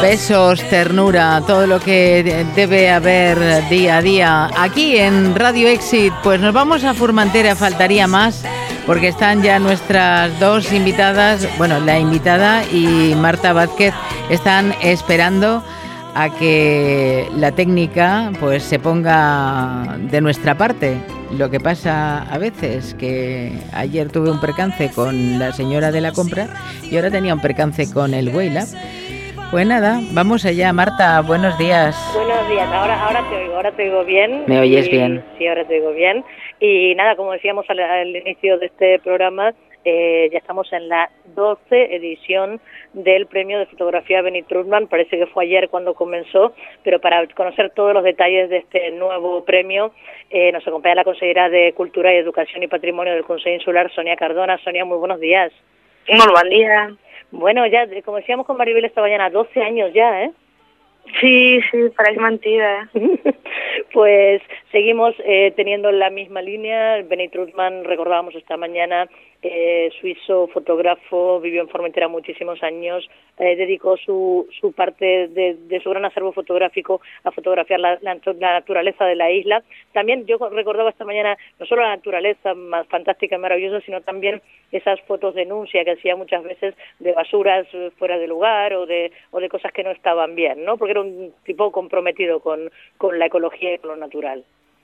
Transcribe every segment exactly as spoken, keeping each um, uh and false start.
besos, ternura, todo lo que debe haber día a día. Aquí en Radio Exit, pues nos vamos a Formentera, faltaría más, porque están ya nuestras dos invitadas, bueno, la invitada y Marta Vázquez, están esperando a que la técnica pues se ponga de nuestra parte. Lo que pasa a veces, que ayer tuve un percance con la señora de la compra y ahora tenía un percance con el Waylab. Pues nada, vamos allá. Marta, buenos días. Buenos días, ahora, ahora te oigo, ahora te oigo bien. ¿Me oyes y, bien? Sí, ahora te oigo bien. Y nada, como decíamos al, al inicio de este programa, eh, ya estamos en la doce edición del premio de fotografía Benny Trutman. Parece que fue ayer cuando comenzó, pero para conocer todos los detalles de este nuevo premio, eh, nos acompaña la consellera de Cultura y Educación y Patrimonio del Consell Insular, Sonia Cardona. Sonia, muy buenos días. Muy buen día. Bueno, ya, como decíamos con Maribel esta mañana, doce años ya, ¿eh? Sí, sí, parece mentira. Pues seguimos eh, teniendo la misma línea. Benny Trutman, recordábamos esta mañana, eh, suizo, fotógrafo, vivió en Formentera muchísimos años, eh, dedicó su, su parte de, de su gran acervo fotográfico a fotografiar la, la, la naturaleza de la isla. También yo recordaba esta mañana no solo la naturaleza más fantástica y maravillosa, sino también esas fotos denuncia que hacía muchas veces de basuras fuera de lugar o de, o de cosas que no estaban bien, ¿no? Porque era un tipo comprometido con, con la ecología i con lo natural.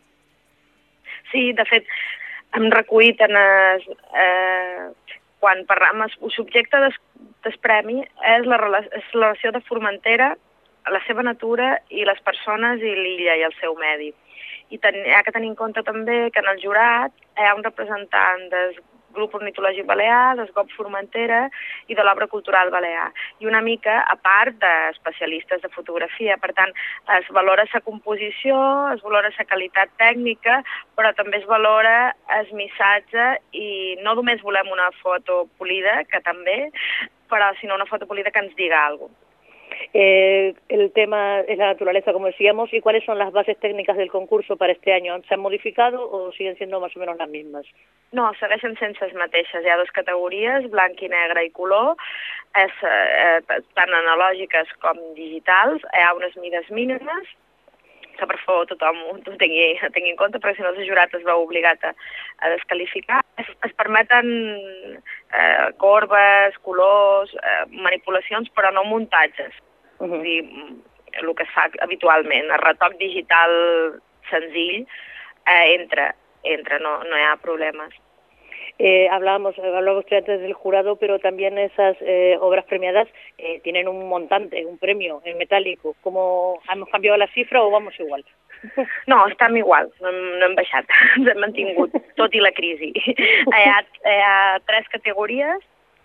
Sí, de fet, hem recollit en es, eh, quan parlem, el subjecte del, del premi és la, és la relació de Formentera, la seva natura i les persones i l'illa i el seu medi. I ten, hi ha que tenir en compte també que en el jurat hi ha un representant del grup ornitològic balear, del G O P Formentera i de l'obra cultural balear. I una mica a part d'especialistes de fotografia. Per tant, es valora la composició, es valora la qualitat tècnica, però també es valora el missatge i no només volem una foto polida, que també, però sinó una foto polida que ens diga alguna cosa. Eh, el tema es la naturaleza, como decíamos, y cuáles son las bases técnicas del concurso para este año. ¿Se han modificado o siguen siendo más o menos las mismas? No, segueixen sense les mateixes. Hi ha dues categories, blanc i negre i color, és, eh, tant analògiques com digitals. Hi ha unes mides mínimes, que per favor tothom ho tingui, tingui en compte, perquè si no el jurat es veu obligat a, a descalificar. Es, es permeten eh, corbes, colors, eh, manipulacions, però no muntatges. Uh -huh. És dir, el que es fa habitualment. El retoc digital senzill eh, entra, entra, no, no hi ha problemes. Eh, hablábamos, hablaba usted antes del jurado, pero también esas eh, obras premiadas eh, tienen un montante, un premio en metálico. ¿Cómo hemos cambiado la cifra o vamos igual? No, estem igual, no, no hem baixat, ens hem mantingut, tot i la crisi. Hi ha, hi ha tres categories,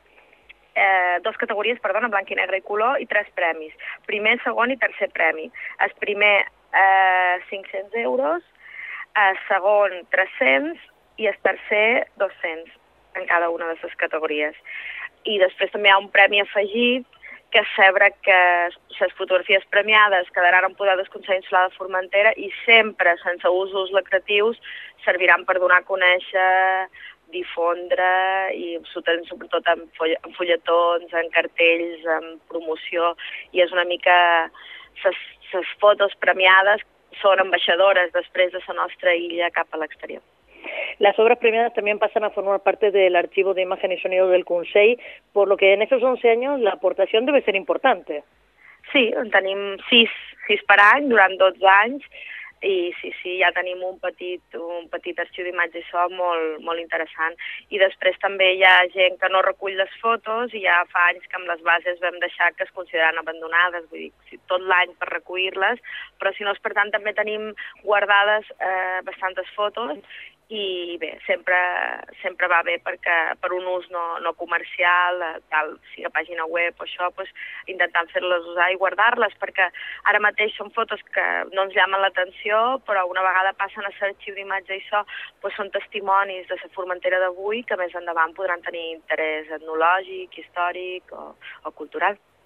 eh, dos categories, perdona, blanc i negre i color, i tres premis. Primer, segon i tercer premi. El primer, eh, cinc-cents euros, el segon, tres-cents, i el tercer, dos-cents, en cada una de les categories. I després també hi ha un premi afegit, que és saber que les fotografies premiades quedaran en poder del Consell Insular de Formentera i sempre, sense usos lucratius, serviran per donar a conèixer, difondre, i sobretot en fulletons, en cartells, en promoció, i és una mica... Les fotos premiades són ambaixadores després de la nostra illa cap a l'exterior. Las obras premiadas también pasan a formar parte del archivo de imagen y sonido del Consell, por lo que en estos once años la aportación debe ser importante. Sí, en tenim sis, sis per any durant dotze anys, i sí, sí, ja tenim un petit, un petit arxiu d'imatge i so molt, molt interessant. I després també hi ha gent que no recull les fotos i ja fa anys que amb les bases vam deixar que es consideren abandonades, vull dir, tot l'any per recollir-les, però si no, per tant, també tenim guardades eh, bastantes fotos. I bé, sempre, sempre va bé perquè per un ús no, no comercial, tal, sigui a pàgina web o això, pues, intentant fer-les usar i guardar-les, perquè ara mateix són fotos que no ens llamen l'atenció, però una vegada passen a l'arxiu d'imatge i so, pues, són testimonis de la Formentera d'avui que més endavant podran tenir interès etnològic, històric o, o cultural.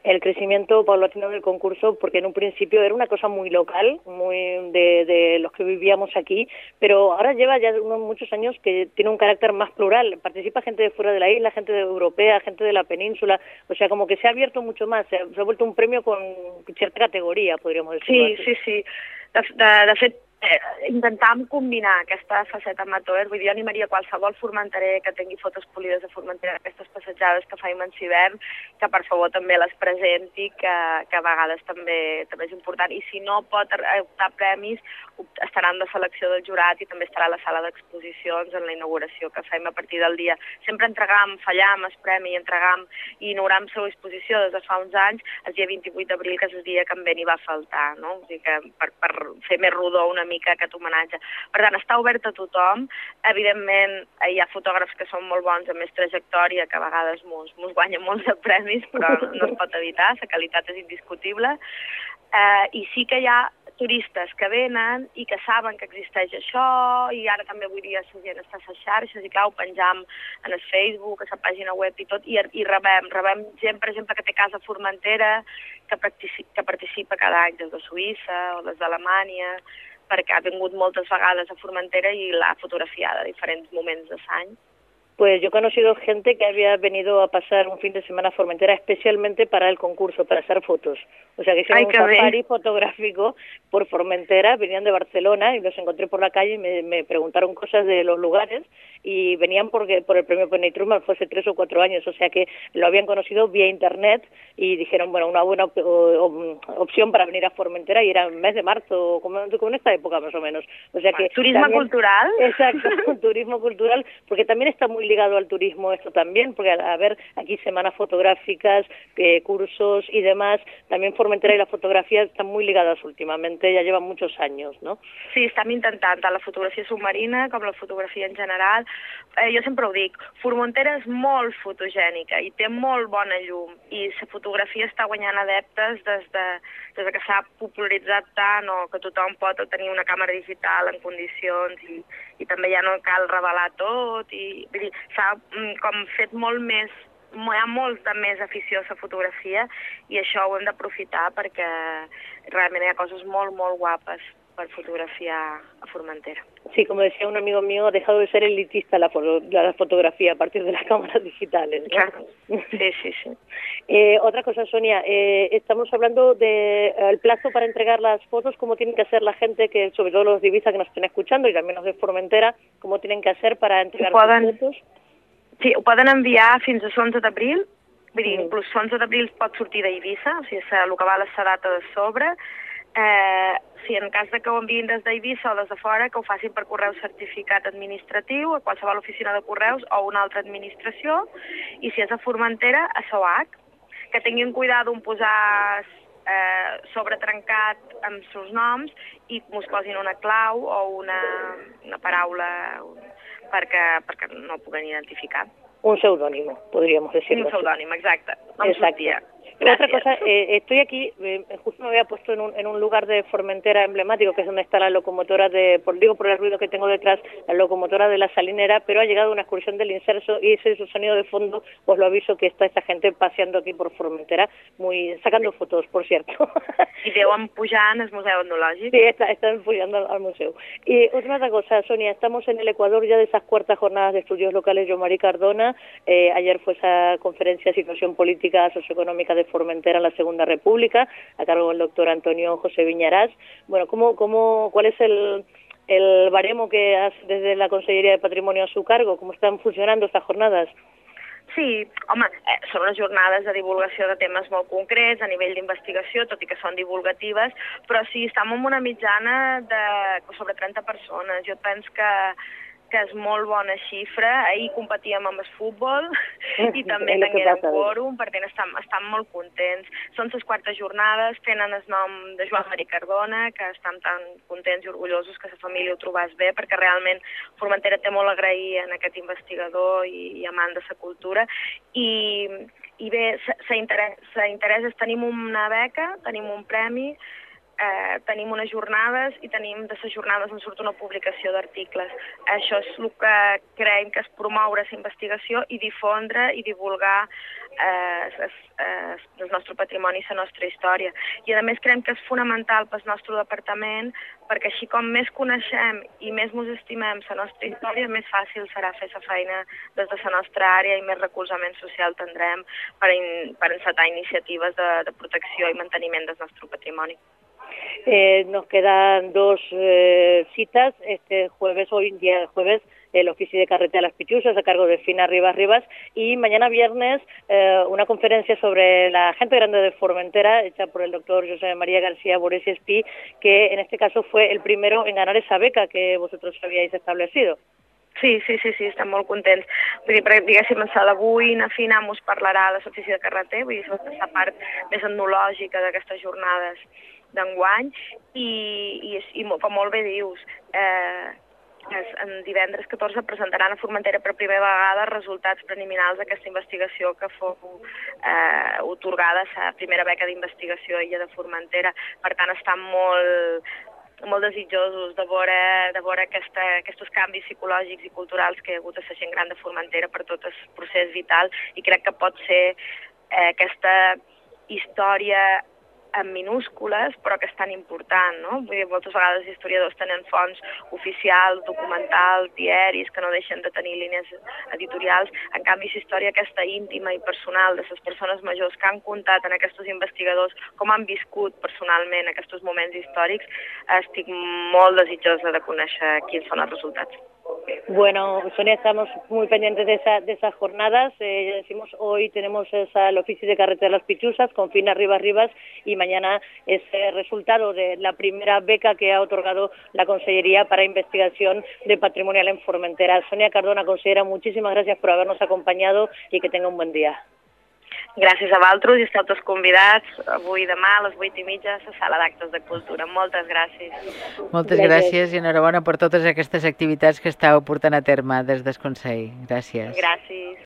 el crecimiento paulatino del concurso, porque en un principio era una cosa muy local, muy de, de los que vivíamos aquí, pero ahora lleva ya unos muchos años que tiene un carácter más plural. Participa gente de fuera de la isla, gente de europea, gente de la península, o sea, como que se ha abierto mucho más, se ha, se ha vuelto un premio con cierta categoria, podríamos decir. Sí, así. sí, sí. De, de, de fet, eh, intentàvem combinar aquesta faceta amateur, vull dir, jo animaria qualsevol formenterer que tingui fotos polides de Formentera, aquestes passejades que fa Immense Hivern, que per favor també les presenti, que, que a vegades també, també és important, i si no pot optar premis, estaran de selecció del jurat i també estarà a la sala d'exposicions en la inauguració que fem a partir del dia. Sempre entregam, fallam el premi i entregam i inaugurem la seva exposició des de fa uns anys, el dia vint-i-vuit d'abril, que és el dia que en Beni va faltar, no? O sigui que per, per fer més rodó una mica aquest homenatge. Per tant, està obert a tothom. Evidentment, hi ha fotògrafs que són molt bons, amb més trajectòria, que a vegades mos, mos guanyen molts de premis, però no es pot evitar, la qualitat és indiscutible. Eh, I sí que hi ha turistes que venen i que saben que existeix això, i ara també avui dia la gent està a les xarxes, i clar, ho penjam en el Facebook, a la pàgina web i tot, i, i rebem, rebem gent, per exemple, que té casa a Formentera, que participa, que participa cada any des de Suïssa o des d'Alemanya, perquè ha vingut moltes vegades a Formentera i l'ha fotografiada a diferents moments de l'any. Pues yo he conocido gente que había venido a pasar un fin de semana a Formentera especialmente para el concurso, para hacer fotos. O sea, que hicieron Ay, un safari fotográfico por Formentera, venían de Barcelona y los encontré por la calle y me, me preguntaron cosas de los lugares y venían porque por el premio Penny Truman fue hace tres o cuatro años, o sea que lo habían conocido vía internet y dijeron, bueno, una buena op op opción para venir a Formentera, y era en el mes de marzo, como, como en esta época más o menos. O sea que turismo también, cultural. Exacto, turismo cultural, porque también está muy ligado al turismo esto también, porque a, a ver, aquí semanas fotográficas, eh, cursos y demás, también Formentera y la fotografía están muy ligadas últimamente, ya llevan muchos años, ¿no? Sí, estem intentant, tant la fotografia submarina com la fotografia en general. Eh, jo sempre ho dic, Formentera és molt fotogènica i té molt bona llum, i la fotografia està guanyant adeptes des de, des de que s'ha popularitzat tant, o que tothom pot tenir una càmera digital en condicions, i, i també ja no cal revelar tot, i vull dir, s'ha com fet molt més, hi ha molts de més afició a la fotografia, i això ho hem d'aprofitar perquè realment hi ha coses molt, molt guapes per fotografiar a Formentera. Sí, como decía un amigo mío, ha dejado de ser elitista la, foto, la fotografía a partir de las cámaras digitales, ¿no? Claro. Sí, sí, sí. Eh, otra cosa, Sonia, eh, estamos hablando del de, plazo para entregar las fotos, cómo tienen que hacer la gente, que sobre todo los de Ibiza que nos estén escuchando, y también los de Formentera, cómo tienen que hacer para entregar poden, sus fotos. Sí, ho poden enviar fins a l'onze d'abril, vull dir, mm. inclús l'onze d'abril pot sortir d'Eivissa, o sigui, el que val és la data de sobre. Eh, si en cas de que ho enviïn des d'Eivissa o des de fora, que ho facin per correu certificat administratiu a qualsevol oficina de correus o una altra administració, i si és a Formentera, a S O H, que tinguin cuidado en posar eh, sobretrencat amb seus noms i mos posin una clau o una, una paraula perquè, perquè no ho puguen identificar. Un seudónimo, podríamos decirlo. Un seudónimo, exacte. Exacto. Otra cosa, eh, estoy aquí, eh, justo me había puesto en un, en un lugar de Formentera emblemático, que es donde está la locomotora de, por, digo por el ruido que tengo detrás, la locomotora de la Salinera, pero ha llegado una excursión del Inserso y ese es su sonido de fondo, os lo aviso que está esta gente paseando aquí por Formentera, muy sacando fotos, por cierto. Y deuen pujant al Museo Etnològic. Sí, está, están pujando al, al museo. Y otra cosa, Sonia, estamos en el Ecuador ya de esas cuartas jornadas de estudios locales Jean-Marie Cardona, eh, ayer fue esa conferencia de situación política socioeconómica de Formentera en la Segunda República, a cargo del doctor Antonio José Viñarás. Bueno, ¿cómo, cómo, ¿cuál es el, el baremo que hace desde la Conselleria de Patrimonio a su cargo? ¿Cómo están funcionando estas jornadas? Sí, home, eh, són unes jornades de divulgació de temes molt concrets, a nivell d'investigació, tot i que són divulgatives, però sí, estem en una mitjana de sobre trenta persones. Jo penso que que és molt bona xifra. Ahir competíem amb el futbol i també tinguérem quòrum, per tant estan, estan molt contents. Són les quartes jornades, tenen el nom de Joan-Marie Cardona, que estan tan contents i orgullosos que la família ho trobàs bé, perquè realment Formentera té molt a agrair en aquest investigador i, i amant de la cultura. I, i bé, l'interès és, tenim una beca, tenim un premi, Eh, tenim unes jornades i tenim de les jornades en surt una publicació d'articles. Això és el que creiem que és promoure la investigació i difondre i divulgar eh, les, eh, el nostre patrimoni i la nostra història. I a més creiem que és fonamental pel nostre departament, perquè així com més coneixem i més ens estimem la nostra història, més fàcil serà fer la feina des de la nostra àrea i més recolzament social tindrem per, in, per encetar iniciatives de, de protecció i manteniment del nostre patrimoni. Eh, nos quedan dos eh, citas, este jueves, hoy día jueves, el oficio de Carretera Las Pichusas a cargo de Fina Rivas Rivas, y mañana viernes eh, una conferencia sobre la gente grande de Formentera hecha por el doctor José María García Borés Espí, que en este caso fue el primero en ganar esa beca que vosotros habíais establecido. Sí, sí, sí, sí, estem molt contents. Vull dir, perquè, diguéssim, a d'avui, na Fina mos parlarà de l'ofici de carreter, vull dir, la part més etnològica d'aquestes jornades d'enguany, i, i, i com molt bé dius, eh, en divendres catorze presentaran a Formentera per primera vegada resultats preliminars d'aquesta investigació que fou eh, otorgada a la primera beca d'investigació a Illa de Formentera. Per tant, estan molt, molt desitjosos de veure, de veure aquesta, aquests canvis psicològics i culturals que hi ha hagut a la gent gran de Formentera per tot el procés vital, i crec que pot ser eh, aquesta història en minúscules, però que és tan important, no? Vull dir, moltes vegades els historiadors tenen fonts oficials, documentals, diaris, que no deixen de tenir línies editorials. En canvi, la història aquesta íntima i personal de les persones majors que han contat en aquests investigadors com han viscut personalment aquests moments històrics, estic molt desitjosa de conèixer quins són els resultats. Bueno, Sonia, estamos muy pendientes de, esa, de esas jornadas. Eh, ya decimos, hoy tenemos esa, el oficio de Carretera Las Pichusas con Fina Rivas Rivas, y mañana ese resultado de la primera beca que ha otorgado la Consellería para Investigación de Patrimonial en Formentera. Sonia Cardona, consellera, muchísimas gracias por habernos acompañado y que tenga un buen día. Gràcies a vosaltres i esteu tots convidats avui i demà a les vuit i mitja a la sala d'actes de cultura. Moltes gràcies. Moltes gràcies i enhorabona per totes aquestes activitats que estàu portant a terme des del Consell. Gràcies. Gràcies.